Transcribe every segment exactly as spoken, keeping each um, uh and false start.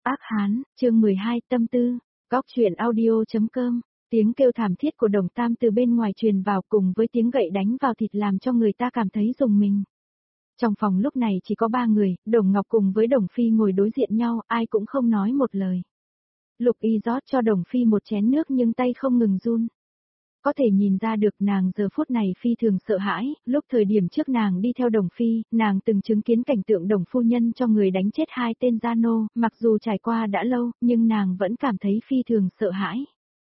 Ác hán, chương mười hai, tâm tư, góc truyện audio.com, tiếng kêu thảm thiết của Đồng Tam từ bên ngoài truyền vào cùng với tiếng gậy đánh vào thịt làm cho người ta cảm thấy rùng mình. Trong phòng lúc này chỉ có ba người, Đồng Ngọc cùng với Đồng Phi ngồi đối diện nhau, ai cũng không nói một lời. Lục Y rót cho Đồng Phi một chén nước nhưng tay không ngừng run. Có thể nhìn ra được nàng giờ phút này phi thường sợ hãi, lúc thời điểm trước nàng đi theo Đồng Phi, nàng từng chứng kiến cảnh tượng Đồng phu nhân cho người đánh chết hai tên gia nô, mặc dù trải qua đã lâu, nhưng nàng vẫn cảm thấy phi thường sợ hãi.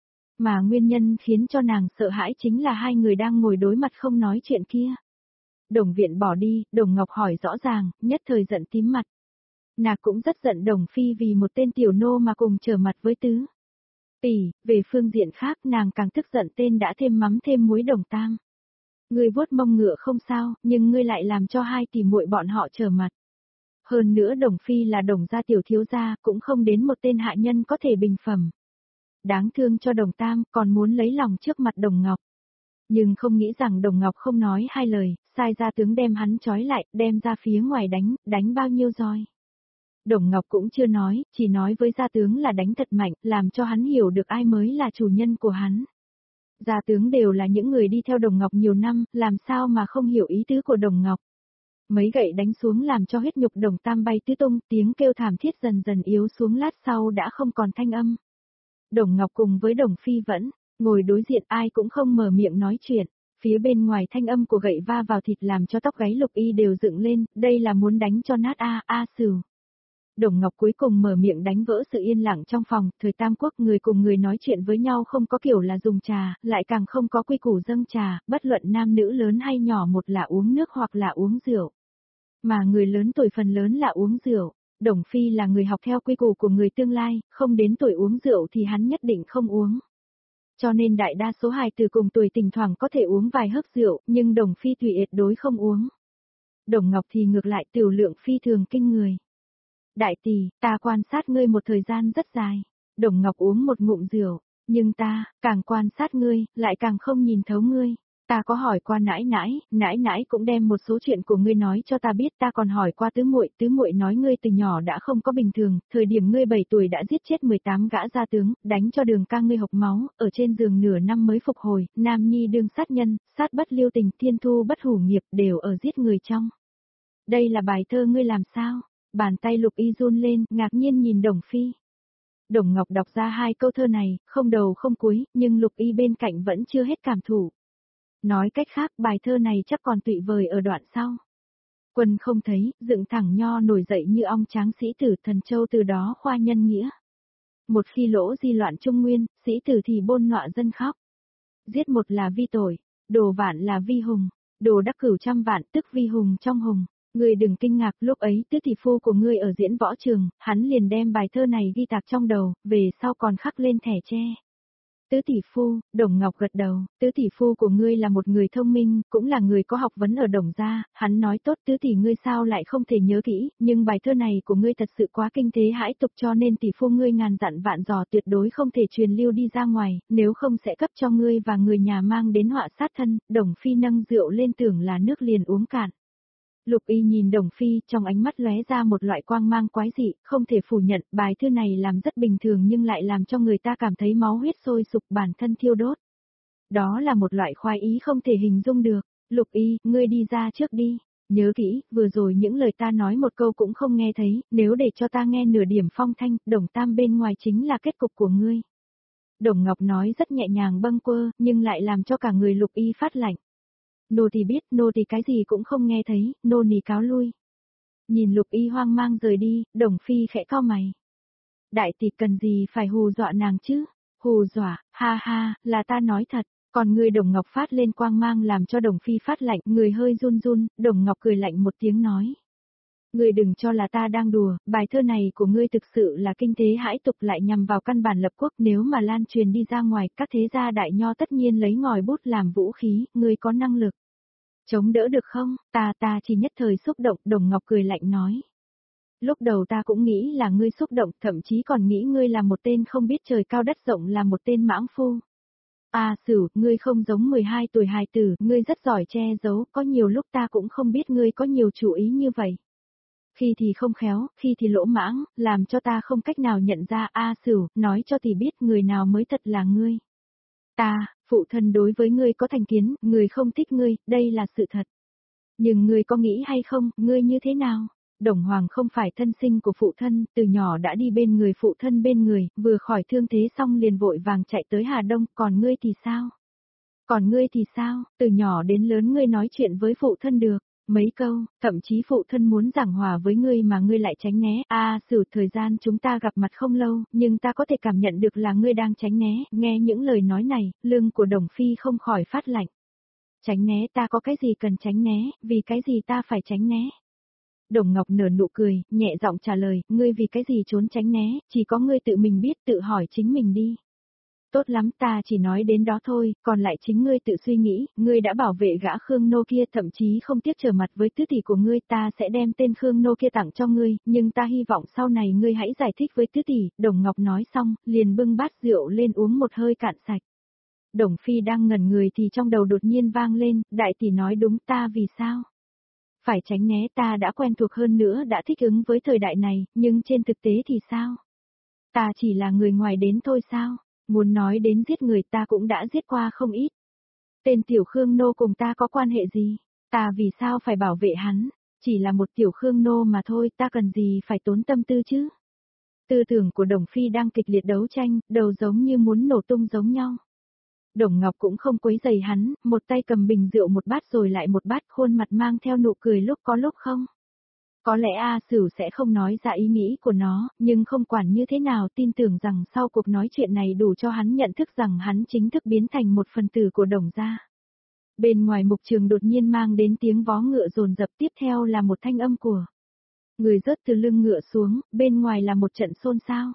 Mà nguyên nhân khiến cho nàng sợ hãi chính là hai người đang ngồi đối mặt không nói chuyện kia. Đồng Viện bỏ đi, Đồng Ngọc hỏi rõ ràng, nhất thời giận tím mặt. Nàng cũng rất giận Đồng Phi vì một tên tiểu nô mà cùng trở mặt với tứ tỷ, về phương diện khác nàng càng tức giận tên đã thêm mắm thêm muối Đồng Tam. Ngươi vuốt mông ngựa không sao, nhưng ngươi lại làm cho hai tỷ muội bọn họ trở mặt. Hơn nữa Đồng Phi là Đồng gia tiểu thiếu gia, cũng không đến một tên hạ nhân có thể bình phẩm. Đáng thương cho Đồng Tam, còn muốn lấy lòng trước mặt Đồng Ngọc. Nhưng không nghĩ rằng Đồng Ngọc không nói hai lời, sai gia tướng đem hắn trói lại, đem ra phía ngoài đánh, đánh bao nhiêu roi. Đồng Ngọc cũng chưa nói, chỉ nói với gia tướng là đánh thật mạnh, làm cho hắn hiểu được ai mới là chủ nhân của hắn. Gia tướng đều là những người đi theo Đồng Ngọc nhiều năm, làm sao mà không hiểu ý tứ của Đồng Ngọc. Mấy gậy đánh xuống làm cho huyết nhục Đồng Tam bay tứ tung, tiếng kêu thảm thiết dần dần yếu xuống, lát sau đã không còn thanh âm. Đồng Ngọc cùng với Đồng Phi vẫn ngồi đối diện, ai cũng không mở miệng nói chuyện. Phía bên ngoài thanh âm của gậy va vào thịt làm cho tóc gáy Lục Y đều dựng lên, đây là muốn đánh cho nát a a sửu. Đồng Ngọc cuối cùng mở miệng đánh vỡ sự yên lặng trong phòng, thời Tam Quốc người cùng người nói chuyện với nhau không có kiểu là dùng trà, lại càng không có quy củ dâng trà, bất luận nam nữ lớn hay nhỏ, một là uống nước hoặc là uống rượu. Mà người lớn tuổi phần lớn là uống rượu, Đồng Phi là người học theo quy củ của người tương lai, không đến tuổi uống rượu thì hắn nhất định không uống. Cho nên đại đa số hài tử cùng tuổi thỉnh thoảng có thể uống vài hớp rượu, nhưng Đồng Phi tuyệt đối không uống. Đồng Ngọc thì ngược lại tiểu lượng phi thường kinh người. Đại tỷ, ta quan sát ngươi một thời gian rất dài. Đồng Ngọc uống một ngụm rượu, nhưng ta, càng quan sát ngươi, lại càng không nhìn thấu ngươi. Ta có hỏi qua nãi nãi, nãi nãi cũng đem một số chuyện của ngươi nói cho ta biết, ta còn hỏi qua tứ muội, tứ muội nói ngươi từ nhỏ đã không có bình thường, thời điểm ngươi bảy tuổi đã giết chết mười tám gã gia tướng, đánh cho Đường Ca ngươi hộc máu, ở trên giường nửa năm mới phục hồi, nam nhi đương sát nhân, sát bất lưu tình, thiên thu bất hủ nghiệp, đều ở giết người trong. Đây là bài thơ ngươi làm sao? Bàn tay Lục Y run lên, ngạc nhiên nhìn Đồng Phi. Đồng Ngọc đọc ra hai câu thơ này, không đầu không cuối, nhưng Lục Y bên cạnh vẫn chưa hết cảm thụ. Nói cách khác, bài thơ này chắc còn tụy vời ở đoạn sau. Quân không thấy, dựng thẳng nho nổi dậy như ong tráng sĩ tử, Thần Châu từ đó khoa nhân nghĩa. Một khi lỗ di loạn Trung Nguyên, sĩ tử thì bôn nọa dân khóc. Giết một là vi tội, đồ vạn là vi hùng, đồ đắc cửu trăm vạn tức vi hùng trong hùng. Ngươi đừng kinh ngạc, lúc ấy tứ tỷ phu của ngươi ở diễn võ trường, hắn liền đem bài thơ này ghi tạc trong đầu, về sau còn khắc lên thẻ tre. Tứ tỷ phu, Đồng Ngọc gật đầu, tứ tỷ phu của ngươi là một người thông minh, cũng là người có học vấn ở Đồng gia, hắn nói tốt tứ tỷ ngươi sao lại không thể nhớ kỹ, nhưng bài thơ này của ngươi thật sự quá kinh thế hãi tục cho nên tỷ phu ngươi ngàn dặn vạn dò tuyệt đối không thể truyền lưu đi ra ngoài, nếu không sẽ cấp cho ngươi và người nhà mang đến họa sát thân. Đồng Phi nâng rượu lên tưởng là nước liền uống cạn. Lục Y nhìn Đồng Phi, trong ánh mắt lóe ra một loại quang mang quái dị, không thể phủ nhận, bài thơ này làm rất bình thường nhưng lại làm cho người ta cảm thấy máu huyết sôi sục, bản thân thiêu đốt. Đó là một loại khoái ý không thể hình dung được. Lục Y, ngươi đi ra trước đi. Nhớ kỹ, vừa rồi những lời ta nói một câu cũng không nghe thấy, nếu để cho ta nghe nửa điểm phong thanh, Đồng Tam bên ngoài chính là kết cục của ngươi. Đồng Ngọc nói rất nhẹ nhàng bâng quơ, nhưng lại làm cho cả người Lục Y phát lạnh. Nô tỳ biết, nô tỳ cái gì cũng không nghe thấy, nô nỳ cáo lui. Nhìn Lục Y hoang mang rời đi, Đồng Phi khẽ cau mày. Đại tỷ cần gì phải hù dọa nàng chứ? Hù dọa, ha ha, là ta nói thật. Còn người Đồng Ngọc phát lên quang mang làm cho Đồng Phi phát lạnh, người hơi run run, Đồng Ngọc cười lạnh một tiếng nói. Ngươi đừng cho là ta đang đùa, bài thơ này của ngươi thực sự là kinh thế hãi tục, lại nhằm vào căn bản lập quốc, nếu mà lan truyền đi ra ngoài, các thế gia đại nho tất nhiên lấy ngòi bút làm vũ khí, ngươi có năng lực chống đỡ được không? Ta ta chỉ nhất thời xúc động, Đồng Ngọc cười lạnh nói. Lúc đầu ta cũng nghĩ là ngươi xúc động, thậm chí còn nghĩ ngươi là một tên không biết trời cao đất rộng, là một tên mãng phu. À Sửu, ngươi không giống mười hai tuổi hài tử, ngươi rất giỏi che giấu, có nhiều lúc ta cũng không biết ngươi có nhiều chủ ý như vậy. Khi thì không khéo, khi thì lỗ mãng, làm cho ta không cách nào nhận ra. A Sửu, nói cho tỷ biết người nào mới thật là ngươi. Ta, phụ thân đối với ngươi có thành kiến, người không thích ngươi, đây là sự thật. Nhưng ngươi có nghĩ hay không, ngươi như thế nào? Đồng Hoàng không phải thân sinh của phụ thân, từ nhỏ đã đi bên người phụ thân bên người, vừa khỏi thương thế xong liền vội vàng chạy tới Hà Đông, còn ngươi thì sao? Còn ngươi thì sao, từ nhỏ đến lớn ngươi nói chuyện với phụ thân được, mấy câu, thậm chí phụ thân muốn giảng hòa với ngươi mà ngươi lại tránh né. A à, Sửu, thời gian chúng ta gặp mặt không lâu, nhưng ta có thể cảm nhận được là ngươi đang tránh né, nghe những lời nói này, lưng của Đồng Phi không khỏi phát lạnh. Tránh né, ta có cái gì cần tránh né, vì cái gì ta phải tránh né? Đồng Ngọc nở nụ cười, nhẹ giọng trả lời, ngươi vì cái gì trốn tránh né, chỉ có ngươi tự mình biết, tự hỏi chính mình đi. Tốt lắm, ta chỉ nói đến đó thôi, còn lại chính ngươi tự suy nghĩ, ngươi đã bảo vệ gã Khương Nô kia, thậm chí không tiếc trở mặt với tứ tỷ của ngươi, ta sẽ đem tên Khương Nô kia tặng cho ngươi, nhưng ta hy vọng sau này ngươi hãy giải thích với tứ tỷ. Đồng Ngọc nói xong, liền bưng bát rượu lên uống một hơi cạn sạch. Đồng Phi đang ngẩn người thì trong đầu đột nhiên vang lên, đại tỷ nói đúng, ta vì sao? Phải tránh né, ta đã quen thuộc hơn nữa, đã thích ứng với thời đại này, nhưng trên thực tế thì sao? Ta chỉ là người ngoài đến thôi sao? Muốn nói đến giết người, ta cũng đã giết qua không ít. Tên tiểu Khương Nô cùng ta có quan hệ gì? Ta vì sao phải bảo vệ hắn? Chỉ là một tiểu Khương Nô mà thôi, ta cần gì phải tốn tâm tư chứ? Tư tưởng của Đồng Phi đang kịch liệt đấu tranh, đầu giống như muốn nổ tung giống nhau. Đồng Ngọc cũng không quấy rầy hắn, một tay cầm bình rượu một bát rồi lại một bát, khuôn mặt mang theo nụ cười lúc có lúc không. Có lẽ A Sửu sẽ không nói ra ý nghĩ của nó, nhưng không quản như thế nào, tin tưởng rằng sau cuộc nói chuyện này đủ cho hắn nhận thức rằng hắn chính thức biến thành một phần tử của Đồng gia. Bên ngoài mục trường đột nhiên mang đến tiếng vó ngựa dồn dập, tiếp theo là một thanh âm của người rớt từ lưng ngựa xuống, bên ngoài là một trận xôn xao.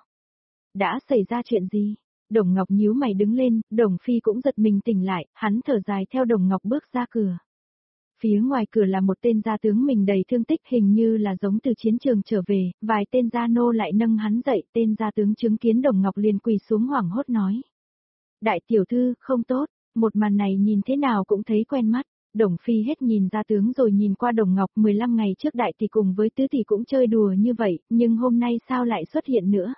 Đã xảy ra chuyện gì? Đồng Ngọc nhíu mày đứng lên, Đồng Phi cũng giật mình tỉnh lại, hắn thở dài theo Đồng Ngọc bước ra cửa. Phía ngoài cửa là một tên gia tướng mình đầy thương tích, hình như là giống từ chiến trường trở về, vài tên gia nô lại nâng hắn dậy, tên gia tướng chứng kiến Đồng Ngọc liền quỳ xuống hoảng hốt nói. Đại tiểu thư, không tốt, một màn này nhìn thế nào cũng thấy quen mắt. Đồng Phi hết nhìn gia tướng rồi nhìn qua Đồng Ngọc, mười lăm ngày trước đại tỷ cùng với tứ tỷ cũng chơi đùa như vậy, nhưng hôm nay sao lại xuất hiện nữa?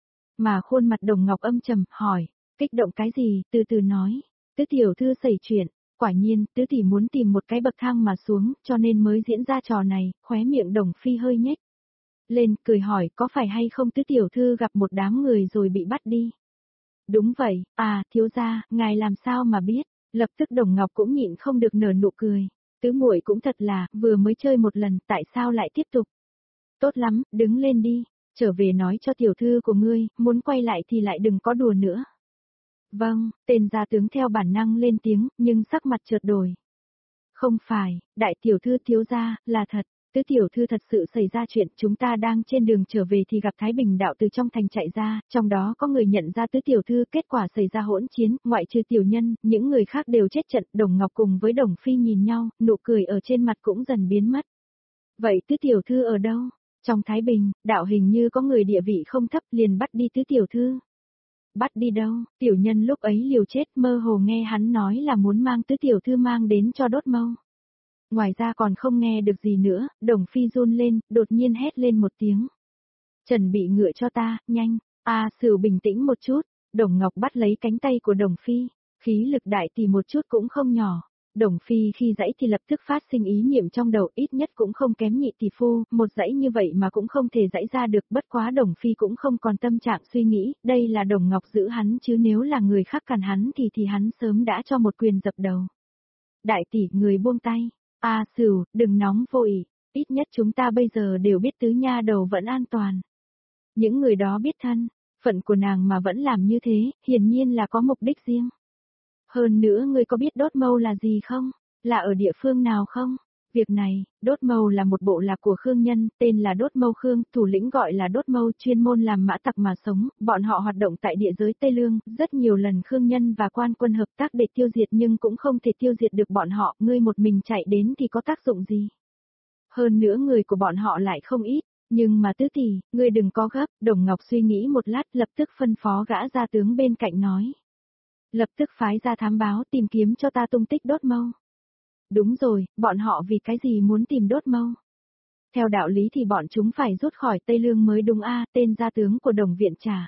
Mà khuôn mặt Đồng Ngọc âm trầm, hỏi, kích động cái gì, từ từ nói, tứ tiểu thư xảy chuyện. Quả nhiên, tứ tỷ muốn tìm một cái bậc thang mà xuống, cho nên mới diễn ra trò này, khóe miệng Đồng Phi hơi nhếch lên, cười hỏi, có phải hay không tứ tiểu thư gặp một đám người rồi bị bắt đi? Đúng vậy, à, thiếu gia, ngài làm sao mà biết? Lập tức Đồng Ngọc cũng nhịn không được nở nụ cười. Tứ muội cũng thật là, vừa mới chơi một lần, tại sao lại tiếp tục? Tốt lắm, đứng lên đi, trở về nói cho tiểu thư của ngươi, muốn quay lại thì lại đừng có đùa nữa. Vâng, tên gia tướng theo bản năng lên tiếng, nhưng sắc mặt chợt đổi. Không phải, đại tiểu thư thiếu gia, là thật, tứ tiểu thư thật sự xảy ra chuyện, chúng ta đang trên đường trở về thì gặp Thái Bình đạo từ trong thành chạy ra, trong đó có người nhận ra tứ tiểu thư, kết quả xảy ra hỗn chiến, ngoại trừ tiểu nhân, những người khác đều chết trận. Đồng Ngọc cùng với Đồng Phi nhìn nhau, nụ cười ở trên mặt cũng dần biến mất. Vậy tứ tiểu thư ở đâu? Trong Thái Bình, đạo hình như có người địa vị không thấp liền bắt đi tứ tiểu thư. Bắt đi đâu? Tiểu nhân lúc ấy liều chết, mơ hồ nghe hắn nói là muốn mang tứ tiểu thư mang đến cho đốt mâu. Ngoài ra còn không nghe được gì nữa, Đồng Phi run lên, đột nhiên hét lên một tiếng. Chuẩn bị ngựa cho ta, nhanh. A à, Sửu bình tĩnh một chút. Đồng Ngọc bắt lấy cánh tay của Đồng Phi, khí lực đại tỷ một chút cũng không nhỏ. Đồng Phi khi dãy thì lập tức phát sinh ý niệm trong đầu, ít nhất cũng không kém nhị tỷ phu, một dãy như vậy mà cũng không thể dãy ra được, bất quá Đồng Phi cũng không còn tâm trạng suy nghĩ, đây là Đồng Ngọc giữ hắn chứ nếu là người khác cản hắn thì thì hắn sớm đã cho một quyền dập đầu. Đại tỷ, người buông tay. A à, Sửu, đừng nóng vội, ít nhất chúng ta bây giờ đều biết tứ nha đầu vẫn an toàn. Những người đó biết thân phận của nàng mà vẫn làm như thế, hiển nhiên là có mục đích riêng. Hơn nữa ngươi có biết đốt mâu là gì không? Là ở địa phương nào không? Việc này, đốt mâu là một bộ lạc của Khương nhân, tên là đốt mâu Khương, thủ lĩnh gọi là đốt mâu, chuyên môn làm mã tặc mà sống, bọn họ hoạt động tại địa giới Tây Lương, rất nhiều lần Khương nhân và quan quân hợp tác để tiêu diệt nhưng cũng không thể tiêu diệt được bọn họ, ngươi một mình chạy đến thì có tác dụng gì? Hơn nữa người của bọn họ lại không ít, nhưng mà tứ tỷ, ngươi đừng có gấp, Đồng Ngọc suy nghĩ một lát lập tức phân phó gã gia tướng bên cạnh nói. Lập tức phái ra thám báo tìm kiếm cho ta tung tích đốt mâu. Đúng rồi, bọn họ vì cái gì muốn tìm đốt mâu? Theo đạo lý thì bọn chúng phải rút khỏi Tây Lương mới đúng a, tên gia tướng của Đồng viện trả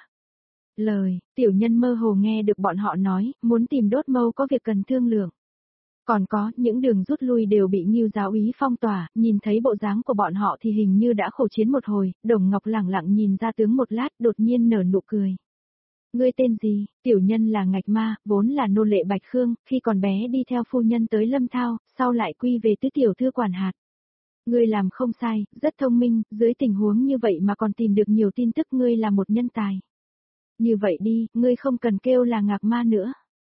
lời, tiểu nhân mơ hồ nghe được bọn họ nói, muốn tìm Đốt Mâu có việc cần thương lượng. Còn có, những đường rút lui đều bị Ngưu giáo úy phong tỏa, nhìn thấy bộ dáng của bọn họ thì hình như đã khổ chiến một hồi, Đồng Ngọc lẳng lặng nhìn gia tướng một lát, đột nhiên nở nụ cười. Ngươi tên gì? Tiểu nhân là Ngạch Ma, vốn là nô lệ Bạch Khương, khi còn bé đi theo phu nhân tới Lâm Thao, sau lại quy về tứ tiểu thư quản hạt. Ngươi làm không sai, rất thông minh, dưới tình huống như vậy mà còn tìm được nhiều tin tức, ngươi là một nhân tài. Như vậy đi, ngươi không cần kêu là Ngạc Ma nữa.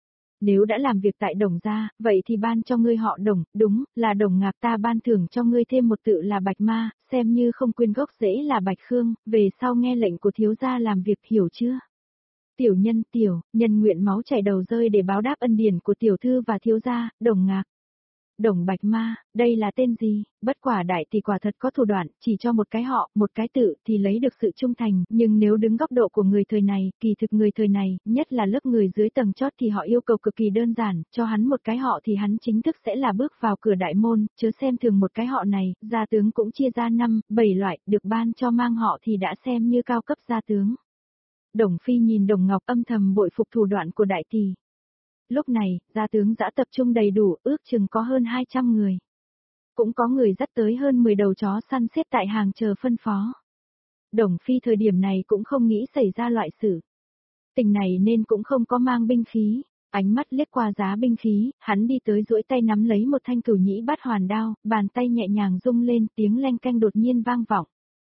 Nếu đã làm việc tại Đồng gia, vậy thì ban cho ngươi họ Đồng, đúng, là Đồng Ngạc, ta ban thưởng cho ngươi thêm một tự là Bạch Ma, xem như không quên gốc rễ là Bạch Khương, về sau nghe lệnh của thiếu gia làm việc, hiểu chưa? Tiểu nhân tiểu, nhân nguyện máu chảy đầu rơi để báo đáp ân điển của tiểu thư và thiếu gia, Đồng Ngạc. Đồng Bạch Ma, đây là tên gì? Bất quả đại tỷ quả thật có thủ đoạn, chỉ cho một cái họ, một cái tự thì lấy được sự trung thành, nhưng nếu đứng góc độ của người thời này, kỳ thực người thời này, nhất là lớp người dưới tầng chót thì họ yêu cầu cực kỳ đơn giản, cho hắn một cái họ thì hắn chính thức sẽ là bước vào cửa đại môn, chớ xem thường một cái họ này, gia tướng cũng chia ra năm, bảy loại, được ban cho mang họ thì đã xem như cao cấp gia tướng. Đồng Phi nhìn Đồng Ngọc âm thầm bội phục thủ đoạn của đại tỷ. Lúc này, gia tướng đã tập trung đầy đủ, ước chừng có hơn hai trăm người. Cũng có người dắt tới hơn mười đầu chó săn xếp tại hàng chờ phân phó. Đồng Phi thời điểm này cũng không nghĩ xảy ra loại sự tình này nên cũng không có mang binh khí. Ánh mắt liếc qua giá binh khí, hắn đi tới duỗi tay nắm lấy một thanh cửu nhĩ bát hoàn đao, bàn tay nhẹ nhàng rung lên, tiếng leng keng đột nhiên vang vọng.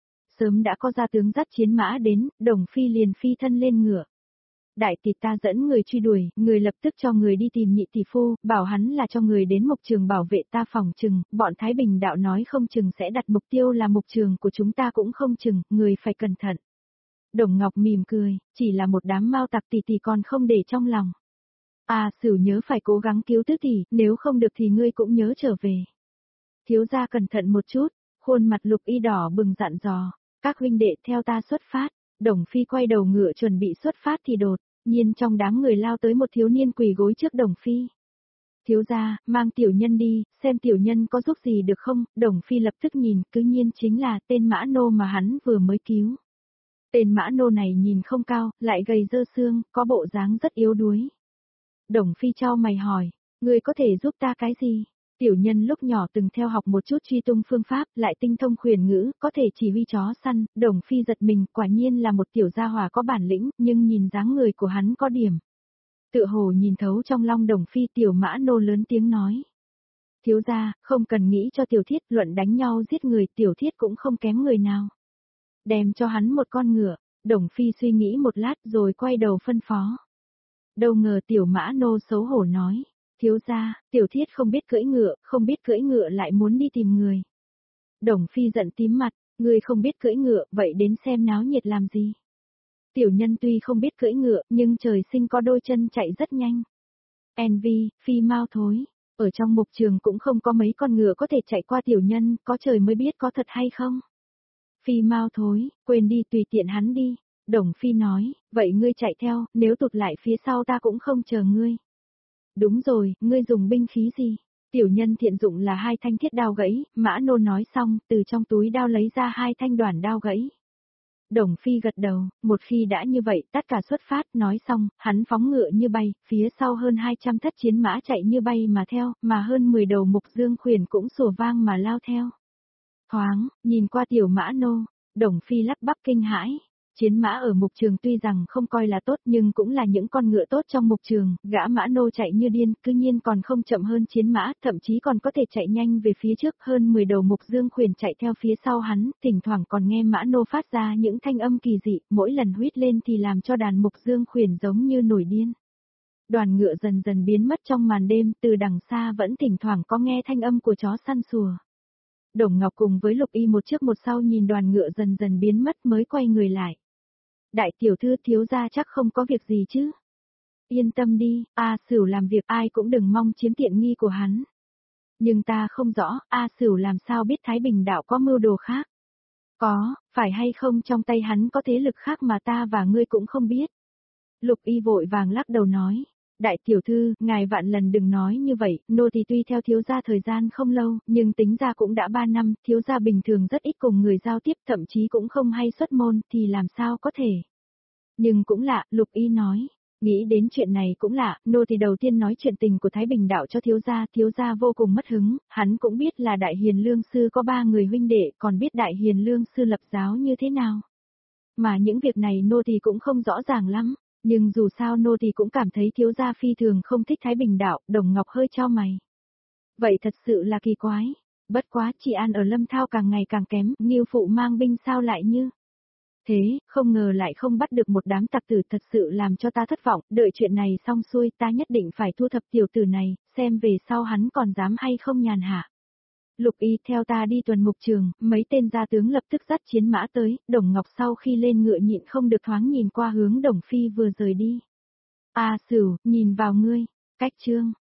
Sớm đã có gia tướng dắt chiến mã đến, Đồng Phi liền phi thân lên ngựa. Đại tỷ, ta dẫn người truy đuổi, người lập tức cho người đi tìm nhị tỷ phu, bảo hắn là cho người đến mục trường bảo vệ ta, phòng chừng, bọn Thái Bình đạo nói không chừng sẽ đặt mục tiêu là mục trường của chúng ta cũng không chừng, người phải cẩn thận. Đồng Ngọc mỉm cười, chỉ là một đám mao tặc tỷ tỷ còn không để trong lòng. À, Sửu nhớ phải cố gắng cứu tứ tỷ, nếu không được thì ngươi cũng nhớ trở về. Thiếu gia cẩn thận một chút, khuôn mặt Lục Y đỏ bừng dặn dò, các huynh đệ theo ta xuất phát. Đồng Phi quay đầu ngựa chuẩn bị xuất phát thì đột nhiên trong đám người lao tới một thiếu niên quỳ gối trước Đồng Phi. Thiếu gia, mang tiểu nhân đi, xem tiểu nhân có giúp gì được không? Đồng Phi lập tức nhìn, cứ nhiên chính là tên Mã Nô mà hắn vừa mới cứu. Tên Mã Nô này nhìn không cao, lại gầy dơ xương, có bộ dáng rất yếu đuối. Đồng Phi chau mày hỏi, ngươi có thể giúp ta cái gì? Tiểu nhân lúc nhỏ từng theo học một chút truy tung phương pháp, lại tinh thông khuyển ngữ, có thể chỉ huy chó săn. Đồng Phi giật mình, quả nhiên là một tiểu gia hỏa có bản lĩnh, nhưng nhìn dáng người của hắn có điểm. Tựa hồ nhìn thấu trong long Đồng Phi, tiểu Mã Nô lớn tiếng nói. Thiếu gia, không cần nghĩ cho tiểu thiết, luận đánh nhau giết người, tiểu thiết cũng không kém người nào. Đem cho hắn một con ngựa. Đồng Phi suy nghĩ một lát rồi quay đầu phân phó. Đâu ngờ tiểu Mã Nô xấu hổ nói. Thiếu gia, tiểu thiết không biết cưỡi ngựa, không biết cưỡi ngựa lại muốn đi tìm người. Đồng Phi giận tím mặt, ngươi không biết cưỡi ngựa, vậy đến xem náo nhiệt làm gì? Tiểu nhân tuy không biết cưỡi ngựa, nhưng trời sinh có đôi chân chạy rất nhanh. Envy, Phi mau thối, ở trong mục trường cũng không có mấy con ngựa có thể chạy qua tiểu nhân, có trời mới biết có thật hay không. Phi mau thối, quên đi, tùy tiện hắn đi. Đồng Phi nói, vậy ngươi chạy theo, nếu tụt lại phía sau ta cũng không chờ ngươi. Đúng rồi, ngươi dùng binh khí gì? Tiểu nhân thiện dụng là hai thanh thiết đao gãy, Mã Nô nói xong, từ trong túi đao lấy ra hai thanh đoản đao gãy. Đồng Phi gật đầu, một khi đã như vậy, tất cả xuất phát, nói xong, hắn phóng ngựa như bay, phía sau hơn hai trăm thất chiến mã chạy như bay mà theo, mà hơn mười đầu mục dương khuyển cũng sủa vang mà lao theo. Thoáng, nhìn qua tiểu Mã Nô, Đồng Phi lắp bắp kinh hãi. Chiến mã ở mục trường tuy rằng không coi là tốt nhưng cũng là những con ngựa tốt trong mục trường, gã Mã Nô chạy như điên, cư nhiên còn không chậm hơn chiến mã, thậm chí còn có thể chạy nhanh về phía trước, hơn mười đầu mục dương khuyển chạy theo phía sau hắn, thỉnh thoảng còn nghe Mã Nô phát ra những thanh âm kỳ dị, mỗi lần huýt lên thì làm cho đàn mục dương khuyển giống như nổi điên. Đoàn ngựa dần dần biến mất trong màn đêm, từ đằng xa vẫn thỉnh thoảng có nghe thanh âm của chó săn sủa. Đồng Ngọc cùng với Lục Y một trước một sau nhìn đoàn ngựa dần dần biến mất mới quay người lại. Đại tiểu thư, thiếu gia chắc không có việc gì chứ? Yên tâm đi, A Sửu làm việc ai cũng đừng mong chiếm tiện nghi của hắn. Nhưng ta không rõ, A Sửu làm sao biết Thái Bình đạo có mưu đồ khác? Có, phải hay không trong tay hắn có thế lực khác mà ta và ngươi cũng không biết. Lục Y vội vàng lắc đầu nói. Đại tiểu thư, ngài vạn lần đừng nói như vậy, nô tỳ tuy theo thiếu gia thời gian không lâu, nhưng tính ra cũng đã ba năm, thiếu gia bình thường rất ít cùng người giao tiếp, thậm chí cũng không hay xuất môn, thì làm sao có thể. Nhưng cũng lạ, Lục Y nói, nghĩ đến chuyện này cũng lạ, nô tỳ đầu tiên nói chuyện tình của Thái Bình đạo cho thiếu gia, thiếu gia vô cùng mất hứng, hắn cũng biết là Đại Hiền Lương Sư có ba người huynh đệ, còn biết Đại Hiền Lương Sư lập giáo như thế nào. Mà những việc này nô tỳ cũng không rõ ràng lắm. Nhưng dù sao nô tỳ cũng cảm thấy thiếu gia phi thường không thích Thái Bình đạo, Đồng Ngọc hơi chau mày. Vậy thật sự là kỳ quái. Bất quá chị An ở Lâm Thao càng ngày càng kém, Nghiêu phụ mang binh sao lại như. Thế, không ngờ lại không bắt được một đám tặc tử, thật sự làm cho ta thất vọng, đợi chuyện này xong xuôi ta nhất định phải thu thập tiểu tử này, xem về sau hắn còn dám hay không nhàn hạ. Lục Y theo ta đi tuần mục trường, mấy tên gia tướng lập tức dắt chiến mã tới, Đồng Ngọc sau khi lên ngựa nhịn không được thoáng nhìn qua hướng Đồng Phi vừa rời đi. A Sửu, nhìn vào ngươi, cách trương,